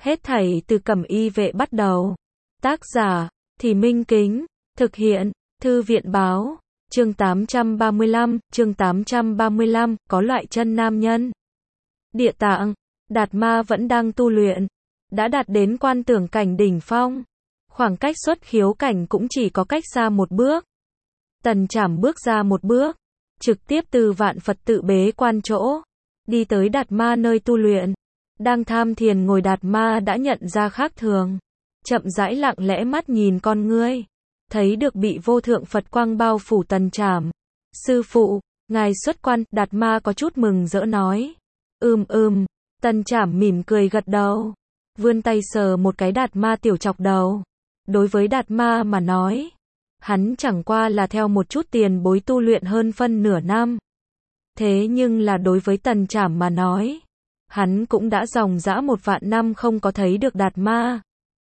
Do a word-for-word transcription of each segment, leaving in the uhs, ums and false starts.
Hết thảy từ Cẩm Y Vệ bắt đầu. Tác giả, Thì Minh Kính. Thực hiện, Thư viện Báo. Chương tám trăm ba mươi lăm, chương tám trăm ba mươi lăm, có loại chân nam nhân. Địa Tạng, Đạt Ma vẫn đang tu luyện, đã đạt đến quan tưởng cảnh đỉnh phong. Khoảng cách xuất khiếu cảnh cũng chỉ có cách xa một bước. Tần Trảm bước ra một bước, trực tiếp từ Vạn Phật tự bế quan chỗ, đi tới Đạt Ma nơi tu luyện. Đang tham thiền ngồi Đạt Ma đã nhận ra khác thường, chậm rãi lặng lẽ mắt nhìn con ngươi, thấy được bị vô thượng Phật quang bao phủ Tần Trảm. Sư phụ, ngài xuất quan. Đạt Ma có chút mừng rỡ nói. Ừm ừm, Tần Trảm mỉm cười gật đầu, vươn tay sờ một cái Đạt Ma tiểu chọc đầu. Đối với Đạt Ma mà nói, hắn chẳng qua là theo một chút tiền bối tu luyện hơn phân nửa năm. Thế nhưng là đối với Tần Trảm mà nói, hắn cũng đã dòng dã một vạn năm không có thấy được Đạt Ma.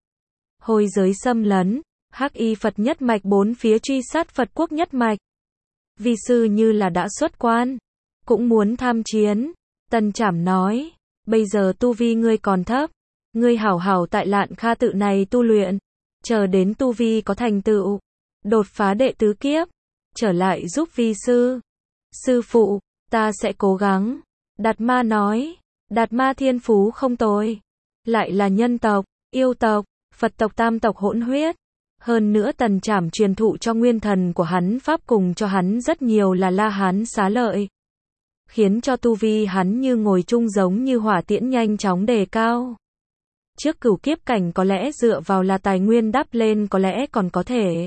Hồi giới xâm lấn, Hắc Y Phật nhất mạch bốn phía truy sát Phật quốc nhất mạch. Vi sư như là đã xuất quan, cũng muốn tham chiến. Tần Trảm nói, bây giờ tu vi ngươi còn thấp, ngươi hảo hảo tại Lạn Kha tự này tu luyện, chờ đến tu vi có thành tựu, đột phá đệ tứ kiếp, trở lại giúp vi sư. Sư phụ, ta sẽ cố gắng. Đạt Ma nói, Đạt Ma thiên phú không tồi, lại là nhân tộc, yêu tộc, Phật tộc tam tộc hỗn huyết. Hơn nữa Tần Trảm truyền thụ cho nguyên thần của hắn pháp cùng cho hắn rất nhiều là La Hán xá lợi, khiến cho tu vi hắn như ngồi chung giống như hỏa tiễn nhanh chóng đề cao. Trước cửu kiếp cảnh có lẽ dựa vào là tài nguyên đắp lên có lẽ còn có thể.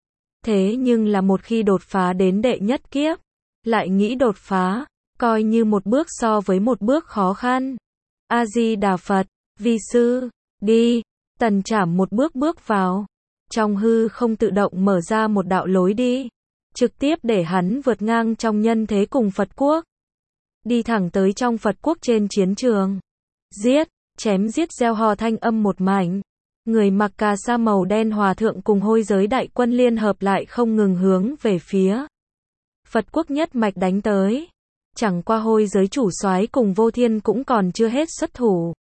Thế nhưng là một khi đột phá đến đệ nhất kiếp, lại nghĩ đột phá, coi như một bước so với một bước khó khăn. A-di-đà Phật, vi sư, đi. Tần Trảm một bước bước vào, trong hư không tự động mở ra một đạo lối đi, trực tiếp để hắn vượt ngang trong nhân thế cùng Phật quốc. Đi thẳng tới trong Phật quốc trên chiến trường. Giết, chém giết reo hò thanh âm một mảnh. Người mặc cà sa màu đen hòa thượng cùng hôi giới đại quân liên hợp lại không ngừng hướng về phía Phật quốc nhất mạch đánh tới. Chẳng qua hôi giới chủ soái cùng Vô Thiên cũng còn chưa hết xuất thủ.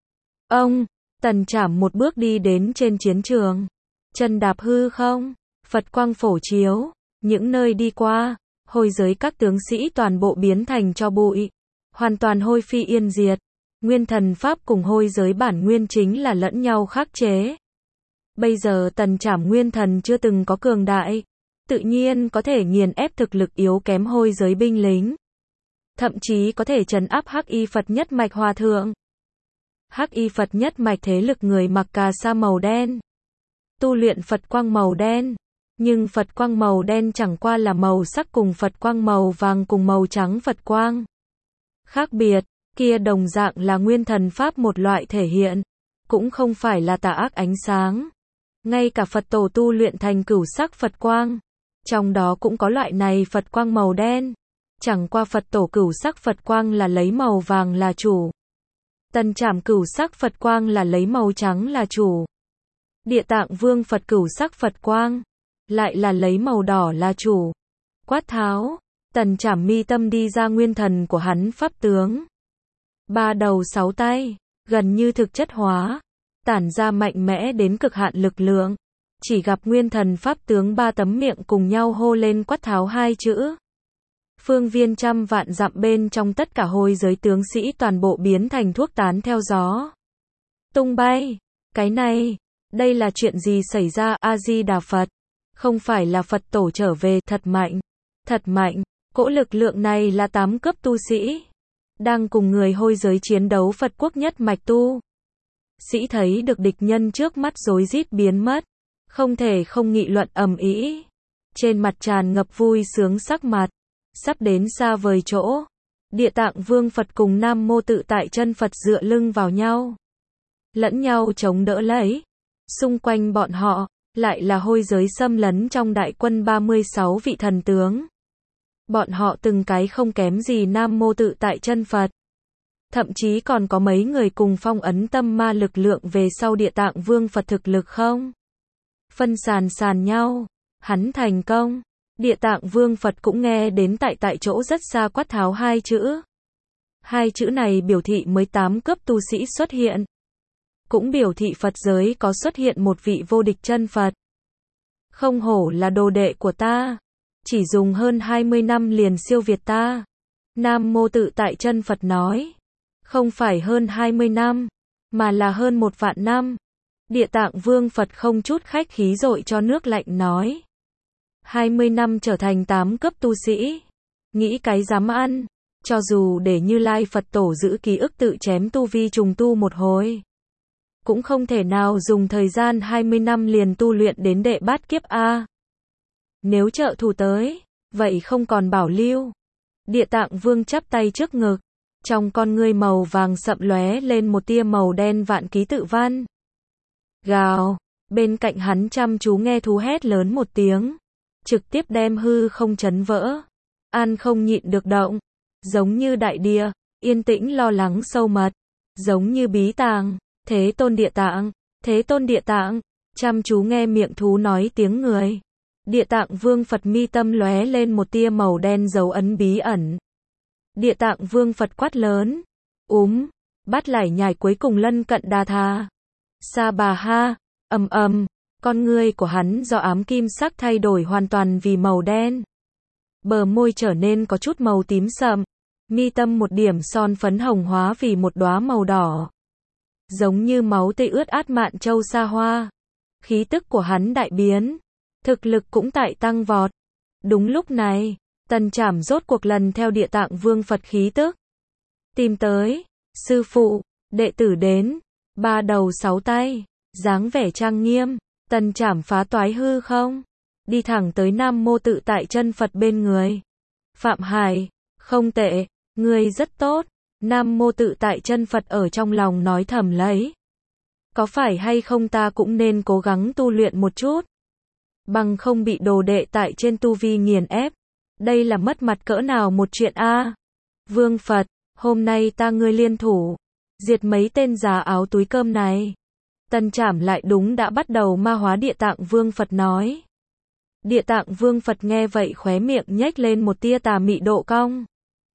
Ông, Tần Trảm một bước đi đến trên chiến trường, chân đạp hư không, Phật quang phổ chiếu, những nơi đi qua, hôi giới các tướng sĩ toàn bộ biến thành tro bụi, hoàn toàn hôi phi yên diệt. Nguyên thần pháp cùng hôi giới bản nguyên chính là lẫn nhau khắc chế. Bây giờ Tần Trảm nguyên thần chưa từng có cường đại, tự nhiên có thể nghiền ép thực lực yếu kém hôi giới binh lính, thậm chí có thể trấn áp Hắc Y Phật nhất mạch hòa thượng. Hắc Y Phật nhất mạch thế lực người mặc cà sa màu đen, tu luyện Phật quang màu đen, nhưng Phật quang màu đen chẳng qua là màu sắc cùng Phật quang màu vàng cùng màu trắng Phật quang. Khác biệt, kia đồng dạng là nguyên thần pháp một loại thể hiện, cũng không phải là tà ác ánh sáng. Ngay cả Phật tổ tu luyện thành cửu sắc Phật quang, trong đó cũng có loại này Phật quang màu đen. Chẳng qua Phật tổ cửu sắc Phật quang là lấy màu vàng là chủ. Tần Trảm cửu sắc Phật quang là lấy màu trắng là chủ. Địa Tạng Vương Phật cửu sắc Phật quang lại là lấy màu đỏ là chủ. Quát tháo, Tần Trảm mi tâm đi ra nguyên thần của hắn pháp tướng. Ba đầu sáu tay, gần như thực chất hóa, tản ra mạnh mẽ đến cực hạn lực lượng. Chỉ gặp nguyên thần pháp tướng ba tấm miệng cùng nhau hô lên quát tháo hai chữ. Phương viên trăm vạn dặm bên trong tất cả hôi giới tướng sĩ toàn bộ biến thành thuốc tán theo gió, tung bay. Cái này, đây là chuyện gì xảy ra? A-di-đà Phật, không phải là Phật tổ trở về, thật mạnh, thật mạnh. Cỗ lực lượng này là tám cấp tu sĩ, đang cùng người hôi giới chiến đấu Phật quốc nhất mạch tu sĩ thấy được địch nhân trước mắt rối rít biến mất, không thể không nghị luận ầm ĩ, trên mặt tràn ngập vui sướng sắc mặt. Sắp đến xa vời chỗ, Địa Tạng Vương Phật cùng Nam Mô Tự Tại Chân Phật dựa lưng vào nhau, lẫn nhau chống đỡ lấy. Xung quanh bọn họ, lại là hôi giới xâm lấn trong đại quân ba mươi sáu vị thần tướng. Bọn họ từng cái không kém gì Nam Mô Tự Tại Chân Phật. Thậm chí còn có mấy người cùng phong ấn tâm ma lực lượng về sau Địa Tạng Vương Phật thực lực không phân sàn sàn nhau. Hắn thành công. Địa Tạng Vương Phật cũng nghe đến tại tại chỗ rất xa quát tháo hai chữ. Hai chữ này biểu thị mới tám cấp tu sĩ xuất hiện. cũng biểu thị Phật giới có xuất hiện một vị vô địch chân Phật. Không hổ là đồ đệ của ta, chỉ dùng hơn hai mươi năm liền siêu việt ta. Nam Mô Tự Tại Chân Phật nói, không phải hơn hai mươi năm, mà là hơn một vạn năm. Địa Tạng Vương Phật không chút khách khí dội cho nước lạnh nói, hai mươi năm trở thành tám cấp tu sĩ, nghĩ cái dám ăn, cho dù để Như Lai Phật Tổ giữ ký ức tự chém tu vi trùng tu một hồi, cũng không thể nào dùng thời gian hai mươi năm liền tu luyện đến đệ bát kiếp a. Nếu trợ thủ tới, vậy không còn bảo lưu. Địa Tạng Vương chắp tay trước ngực, trong con ngươi màu vàng sậm lóe lên một tia màu đen vạn ký tự văn. Gào, bên cạnh hắn chăm chú nghe thú hét lớn một tiếng, trực tiếp đem hư không chấn vỡ. An không nhịn được động, giống như đại địa, yên tĩnh lo lắng sâu mật, giống như bí tàng, Thế Tôn Địa Tạng, Thế Tôn Địa Tạng, chăm chú nghe miệng thú nói tiếng người. Địa Tạng Vương Phật mi tâm lóe lên một tia màu đen dấu ấn bí ẩn. Địa Tạng Vương Phật quát lớn, úm, bát lại nhảy cuối cùng lân cận đa tha. Sa bà ha, ầm ầm, con ngươi của hắn do ám kim sắc thay đổi hoàn toàn vì màu đen. Bờ môi trở nên có chút màu tím sậm, mi tâm một điểm son phấn hồng hóa vì một đóa màu đỏ. Giống như máu tươi ướt át mạn châu sa hoa. Khí tức của hắn đại biến, thực lực cũng tại tăng vọt. Đúng lúc này, Tần Trảm rốt cuộc lần theo Địa Tạng Vương Phật khí tức tìm tới, sư phụ, đệ tử đến, ba đầu sáu tay, dáng vẻ trang nghiêm. Tần Trảm phá toái hư không, đi thẳng tới Nam Mô Tự Tại Chân Phật bên người. Phạm Hải, không tệ, ngươi rất tốt. Nam Mô Tự Tại Chân Phật ở trong lòng nói thầm lấy, có phải hay không ta cũng nên cố gắng tu luyện một chút, bằng không bị đồ đệ tại trên tu vi nghiền ép, đây là mất mặt cỡ nào một chuyện a. Vương Phật, hôm nay ta ngươi liên thủ, diệt mấy tên già áo túi cơm này. Tần Trảm lại đúng đã bắt đầu ma hóa Địa Tạng Vương Phật nói. Địa Tạng Vương Phật nghe vậy khóe miệng nhếch lên một tia tà mị độ cong.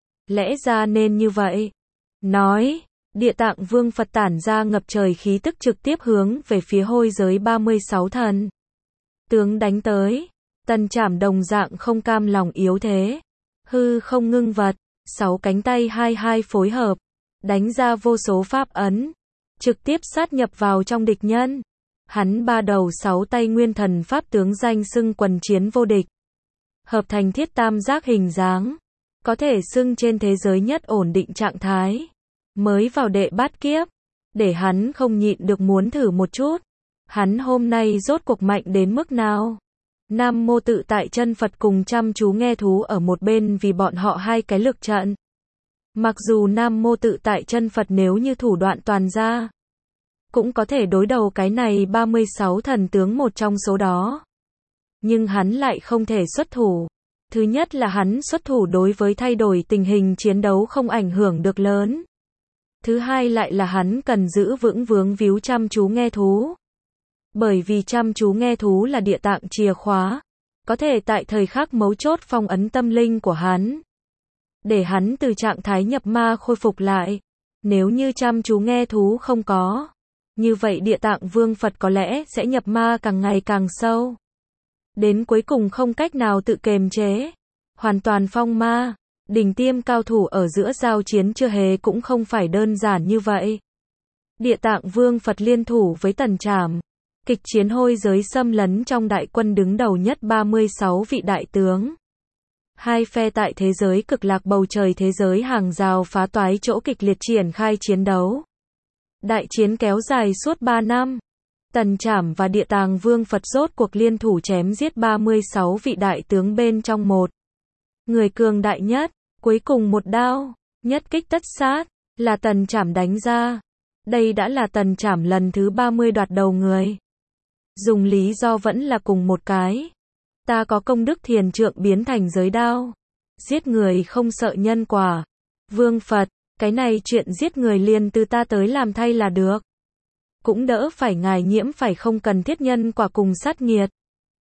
Lẽ ra nên như vậy. Nói, Địa Tạng Vương Phật tản ra ngập trời khí tức trực tiếp hướng về phía hôi giới ba mươi sáu thần. Tướng đánh tới, Tần Trảm đồng dạng không cam lòng yếu thế. Hư không ngưng vật, sáu cánh tay hai hai phối hợp, đánh ra vô số pháp ấn, trực tiếp sát nhập vào trong địch nhân. Hắn ba đầu sáu tay nguyên thần pháp tướng danh xưng quần chiến vô địch, hợp thành thiết tam giác hình dáng, có thể xưng trên thế giới nhất ổn định trạng thái. Mới vào đệ bát kiếp, để hắn không nhịn được muốn thử một chút. Hắn hôm nay rốt cuộc mạnh đến mức nào? Nam Mô Tự Tại Chân Phật cùng chăm chú nghe thú ở một bên vì bọn họ hai cái lực trận. Mặc dù Nam Mô Tự Tại Chân Phật nếu như thủ đoạn toàn ra, cũng có thể đối đầu cái này ba mươi sáu thần tướng một trong số đó. Nhưng hắn lại không thể xuất thủ. Thứ nhất là hắn xuất thủ đối với thay đổi tình hình chiến đấu không ảnh hưởng được lớn. Thứ hai lại là hắn cần giữ vững vướng víu chăm chú nghe thú. Bởi vì chăm chú nghe thú là địa tạng chìa khóa, có thể tại thời khắc mấu chốt phong ấn tâm linh của hắn, để hắn từ trạng thái nhập ma khôi phục lại. Nếu như chăm chú nghe thú không có, như vậy Địa Tạng Vương Phật có lẽ sẽ nhập ma càng ngày càng sâu, đến cuối cùng không cách nào tự kiềm chế, hoàn toàn phong ma. Đỉnh tiêm cao thủ ở giữa giao chiến chưa hề cũng không phải đơn giản như vậy. Địa Tạng Vương Phật liên thủ với Tần Trảm, kịch chiến hôi giới xâm lấn trong đại quân đứng đầu nhất ba mươi sáu vị đại tướng. Hai phe tại thế giới cực lạc bầu trời thế giới hàng rào phá toái chỗ kịch liệt triển khai chiến đấu. Đại chiến kéo dài suốt ba năm. Tần Trảm và Địa Tạng Vương Phật rốt cuộc liên thủ chém giết ba mươi sáu vị đại tướng bên trong một người cường đại nhất. Cuối cùng một đao, nhất kích tất sát, là Tần Trảm đánh ra. Đây đã là Tần Trảm lần thứ ba mươi đoạt đầu người. Dùng lý do vẫn là cùng một cái. Ta có công đức thiền trượng biến thành giới đao. Giết người không sợ nhân quả. Vương Phật, cái này chuyện giết người liền từ ta tới làm thay là được. Cũng đỡ phải ngài nhiễm phải không cần thiết nhân quả cùng sát nghiệt.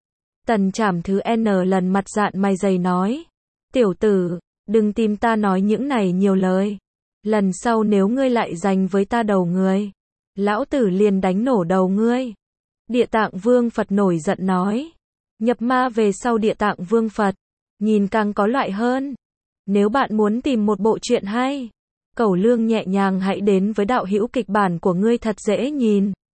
Tần Trảm thứ N lần mặt dạn mày dày nói. Tiểu tử, đừng tìm ta nói những này nhiều lời. Lần sau nếu ngươi lại giành với ta đầu người, lão tử liền đánh nổ đầu ngươi. Địa Tạng Vương Phật nổi giận nói. Nhập ma về sau Địa Tạng Vương Phật, nhìn càng có loại hơn. Nếu bạn muốn tìm một bộ truyện hay, Cẩu Lương nhẹ nhàng hãy đến với đạo hữu kịch bản của ngươi thật dễ nhìn.